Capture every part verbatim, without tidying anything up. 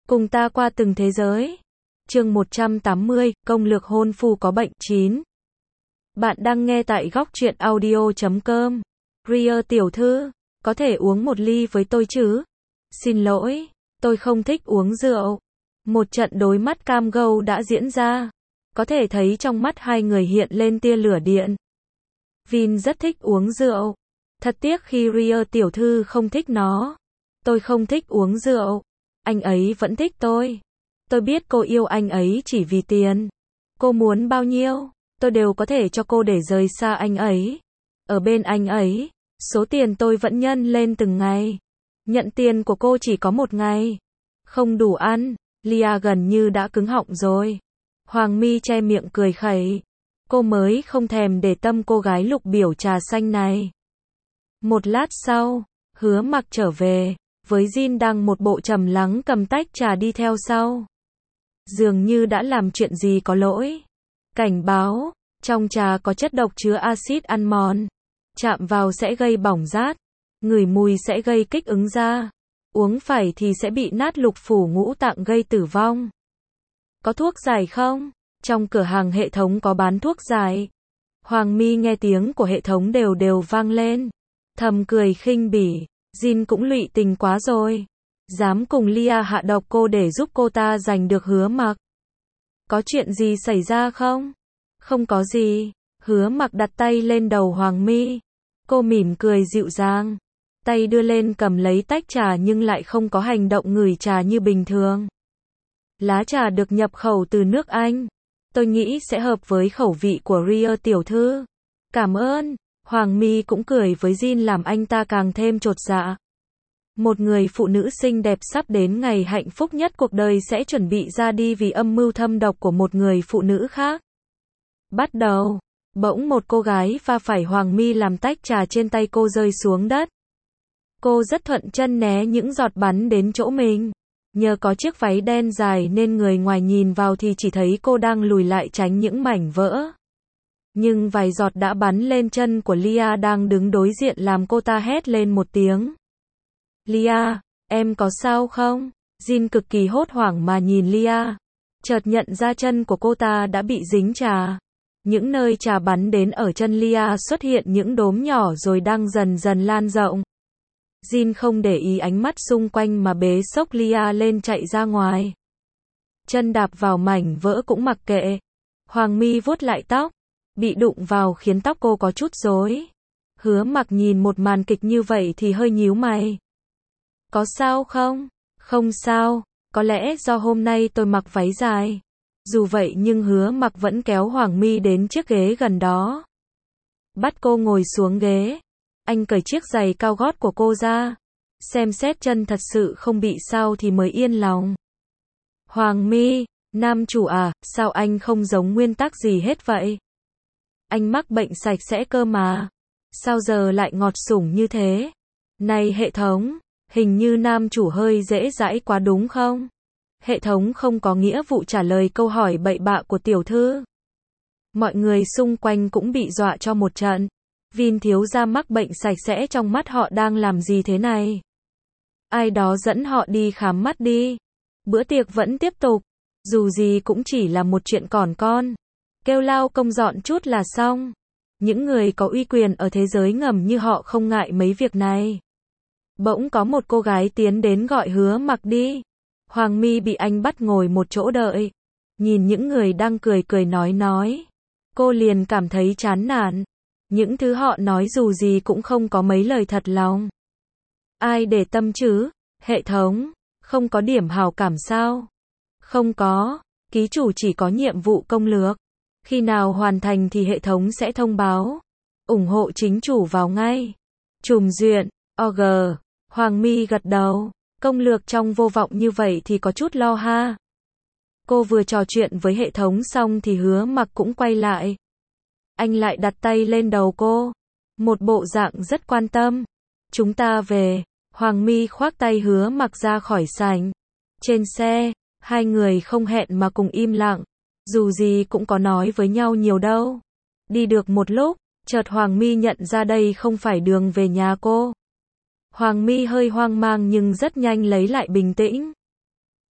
Cùng ta qua từng thế giới. Chương một trăm tám mươi, công lược hôn phu có bệnh chín. Bạn đang nghe tại góc truyện audio chấm com. Ria tiểu thư, có thể uống một ly với tôi chứ? Xin lỗi, tôi không thích uống rượu. Một trận đối mắt cam gâu đã diễn ra. Có thể thấy trong mắt hai người hiện lên tia lửa điện. Vin rất thích uống rượu. Thật tiếc khi Ria tiểu thư không thích nó. Tôi không thích uống rượu. Anh ấy vẫn thích tôi. Tôi biết cô yêu anh ấy chỉ vì tiền. Cô muốn bao nhiêu, tôi đều có thể cho cô để rời xa anh ấy. Ở bên anh ấy, số tiền tôi vẫn nhân lên từng ngày. Nhận tiền của cô chỉ có một ngày. Không đủ ăn, Lia gần như đã cứng họng rồi. Hoàng Mi che miệng cười khẩy. Cô mới không thèm để tâm cô gái lục biểu trà xanh này. Một lát sau, Hứa Mặc trở về, với Jin đang một bộ trầm lắng cầm tách trà đi theo sau. Dường như đã làm chuyện gì có lỗi. Cảnh báo, trong trà có chất độc chứa axit ăn mòn. Chạm vào sẽ gây bỏng rát. Ngửi mùi sẽ gây kích ứng da. Uống phải thì sẽ bị nát lục phủ ngũ tạng gây tử vong. Có thuốc giải không? Trong cửa hàng hệ thống có bán thuốc giải. Hoàng Mi nghe tiếng của hệ thống đều đều vang lên. Thầm cười khinh bỉ. Jin cũng lụy tình quá rồi. Dám cùng Lia hạ độc cô để giúp cô ta giành được Hứa Mặc. Có chuyện gì xảy ra không? Không có gì. Hứa Mặc đặt tay lên đầu Hoàng Mi. Cô mỉm cười dịu dàng. Tay đưa lên cầm lấy tách trà nhưng lại không có hành động ngửi trà như bình thường. Lá trà được nhập khẩu từ nước Anh. Tôi nghĩ sẽ hợp với khẩu vị của Ria tiểu thư. Cảm ơn. Hoàng Mi cũng cười với Jin làm anh ta càng thêm chột dạ. Một người phụ nữ xinh đẹp sắp đến ngày hạnh phúc nhất cuộc đời sẽ chuẩn bị ra đi vì âm mưu thâm độc của một người phụ nữ khác. Bắt đầu. Bỗng một cô gái va phải Hoàng Mi làm tách trà trên tay cô rơi xuống đất. Cô rất thuận chân né những giọt bắn đến chỗ mình. Nhờ có chiếc váy đen dài nên người ngoài nhìn vào thì chỉ thấy cô đang lùi lại tránh những mảnh vỡ. Nhưng vài giọt đã bắn lên chân của Lia đang đứng đối diện làm cô ta hét lên một tiếng. Lia, em có sao không? Jin cực kỳ hốt hoảng mà nhìn Lia. Chợt nhận ra chân của cô ta đã bị dính trà. Những nơi trà bắn đến ở chân Lia xuất hiện những đốm nhỏ rồi đang dần dần lan rộng. Jin không để ý ánh mắt xung quanh mà bế xốc Lia lên chạy ra ngoài. Chân đạp vào mảnh vỡ cũng mặc kệ. Hoàng Mi vuốt lại tóc. Bị đụng vào khiến tóc cô có chút rối. Hứa Mặc nhìn một màn kịch như vậy thì hơi nhíu mày. Có sao không? Không sao, có lẽ do hôm nay tôi mặc váy dài. Dù vậy nhưng Hứa Mặc vẫn kéo Hoàng Mi đến chiếc ghế gần đó. Bắt cô ngồi xuống ghế. Anh cởi chiếc giày cao gót của cô ra. Xem xét chân thật sự không bị sao thì mới yên lòng. Hoàng Mi, nam chủ à, sao anh không giống nguyên tắc gì hết vậy? Anh mắc bệnh sạch sẽ cơ mà. Sao giờ lại ngọt sủng như thế? Này hệ thống, hình như nam chủ hơi dễ dãi quá đúng không? Hệ thống không có nghĩa vụ trả lời câu hỏi bậy bạ của tiểu thư. Mọi người xung quanh cũng bị dọa cho một trận. Vin thiếu gia mắc bệnh sạch sẽ trong mắt họ đang làm gì thế này? Ai đó dẫn họ đi khám mắt đi. Bữa tiệc vẫn tiếp tục. Dù gì cũng chỉ là một chuyện còn con. Kêu lao công dọn chút là xong. Những người có uy quyền ở thế giới ngầm như họ không ngại mấy việc này. Bỗng có một cô gái tiến đến gọi Hứa Mặc đi. Hoàng Mi bị anh bắt ngồi một chỗ đợi. Nhìn những người đang cười cười nói nói. Cô liền cảm thấy chán nản. Những thứ họ nói dù gì cũng không có mấy lời thật lòng. Ai để tâm chứ? Hệ thống, không có điểm hào cảm sao? Không có, ký chủ chỉ có nhiệm vụ công lược. Khi nào hoàn thành thì hệ thống sẽ thông báo. Ủng hộ chính chủ vào ngay. Trùm duyện, o giê. Hoàng Mi gật đầu. Công lược trong vô vọng như vậy thì có chút lo ha. Cô vừa trò chuyện với hệ thống xong thì Hứa Mặc cũng quay lại. Anh lại đặt tay lên đầu cô. Một bộ dạng rất quan tâm. Chúng ta về. Hoàng Mi khoác tay Hứa Mặc ra khỏi sảnh. Trên xe, hai người không hẹn mà cùng im lặng. Dù gì cũng có nói với nhau nhiều đâu. Đi được một lúc, chợt Hoàng Mi nhận ra đây không phải đường về nhà cô. Hoàng Mi hơi hoang mang nhưng rất nhanh lấy lại bình tĩnh.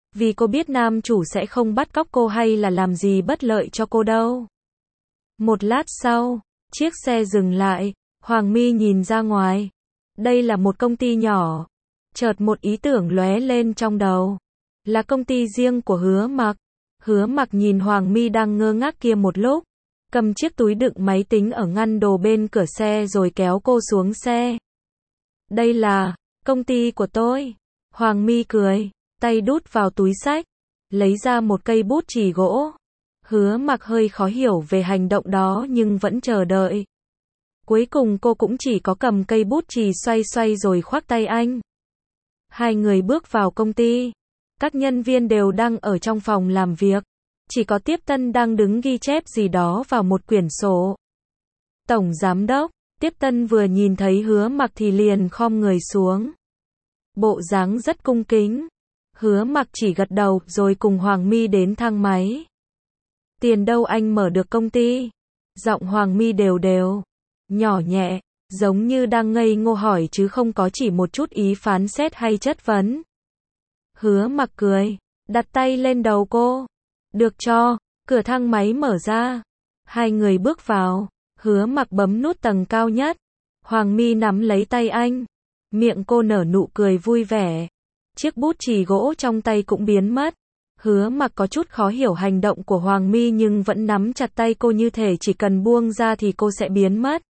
Vì cô biết nam chủ sẽ không bắt cóc cô hay là làm gì bất lợi cho cô đâu. Một lát sau, chiếc xe dừng lại, Hoàng My nhìn ra ngoài. Đây là một công ty nhỏ. Chợt một ý tưởng lóe lên trong đầu. Là công ty riêng của Hứa Mặc. Hứa Mặc nhìn Hoàng My đang ngơ ngác kia một lúc, cầm chiếc túi đựng máy tính ở ngăn đồ bên cửa xe rồi kéo cô xuống xe. Đây là công ty của tôi. Hoàng My cười, tay đút vào túi xách, lấy ra một cây bút chì gỗ. Hứa Mặc hơi khó hiểu về hành động đó nhưng vẫn chờ đợi. Cuối cùng cô cũng chỉ có cầm cây bút chì xoay xoay rồi khoác tay anh. Hai người bước vào công ty. Các nhân viên đều đang ở trong phòng làm việc. Chỉ có Tiếp Tân đang đứng ghi chép gì đó vào một quyển sổ. Tổng giám đốc, Tiếp Tân vừa nhìn thấy Hứa Mặc thì liền khom người xuống. Bộ dáng rất cung kính. Hứa Mặc chỉ gật đầu rồi cùng Hoàng My đến thang máy. Tiền đâu anh mở được công ty? Giọng Hoàng My đều đều, nhỏ nhẹ, giống như đang ngây ngô hỏi chứ không có chỉ một chút ý phán xét hay chất vấn. Hứa Mặc cười, đặt tay lên đầu cô. Được cho, cửa thang máy mở ra. Hai người bước vào, Hứa Mặc bấm nút tầng cao nhất. Hoàng My nắm lấy tay anh. Miệng cô nở nụ cười vui vẻ. Chiếc bút chì gỗ trong tay cũng biến mất. Hứa Mặc có chút khó hiểu hành động của Hoàng My nhưng vẫn nắm chặt tay cô như thể chỉ cần buông ra thì cô sẽ biến mất.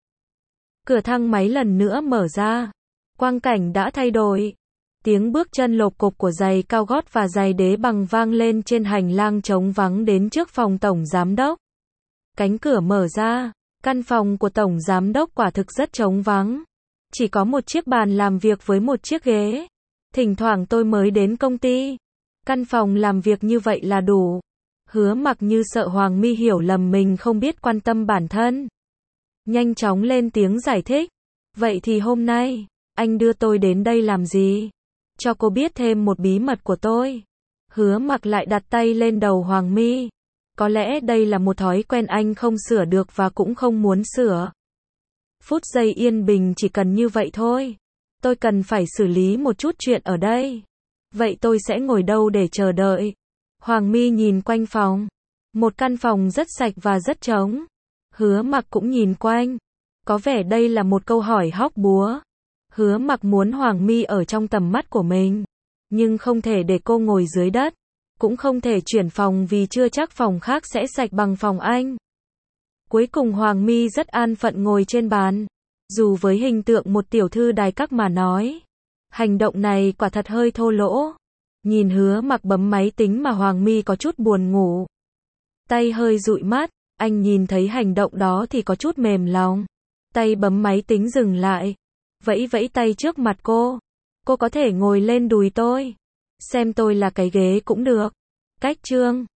Cửa thang máy lần nữa mở ra. Quang cảnh đã thay đổi. Tiếng bước chân lộp cộp của giày cao gót và giày đế bằng vang lên trên hành lang trống vắng đến trước phòng tổng giám đốc. Cánh cửa mở ra. Căn phòng của tổng giám đốc quả thực rất trống vắng. Chỉ có một chiếc bàn làm việc với một chiếc ghế. Thỉnh thoảng tôi mới đến công ty. Căn phòng làm việc như vậy là đủ. Hứa Mặc như sợ Hoàng My hiểu lầm mình không biết quan tâm bản thân. Nhanh chóng lên tiếng giải thích. Vậy thì hôm nay, anh đưa tôi đến đây làm gì? Cho cô biết thêm một bí mật của tôi. Hứa Mặc lại đặt tay lên đầu Hoàng My. Có lẽ đây là một thói quen anh không sửa được và cũng không muốn sửa. Phút giây yên bình chỉ cần như vậy thôi. Tôi cần phải xử lý một chút chuyện ở đây. Vậy tôi sẽ ngồi đâu để chờ đợi? Hoàng My nhìn quanh phòng. Một căn phòng rất sạch và rất trống. Hứa Mặc cũng nhìn quanh. Có vẻ đây là một câu hỏi hóc búa. Hứa Mặc muốn Hoàng My ở trong tầm mắt của mình. Nhưng không thể để cô ngồi dưới đất. Cũng không thể chuyển phòng vì chưa chắc phòng khác sẽ sạch bằng phòng anh. Cuối cùng Hoàng My rất an phận ngồi trên bàn. Dù với hình tượng một tiểu thư đài các mà nói, hành động này quả thật hơi thô lỗ. Nhìn Hứa Mặc bấm máy tính mà Hoàng My có chút buồn ngủ. Tay hơi dụi mắt, anh nhìn thấy hành động đó thì có chút mềm lòng. Tay bấm máy tính dừng lại. Vẫy vẫy tay trước mặt cô. Cô có thể ngồi lên đùi tôi. Xem tôi là cái ghế cũng được. Cách chương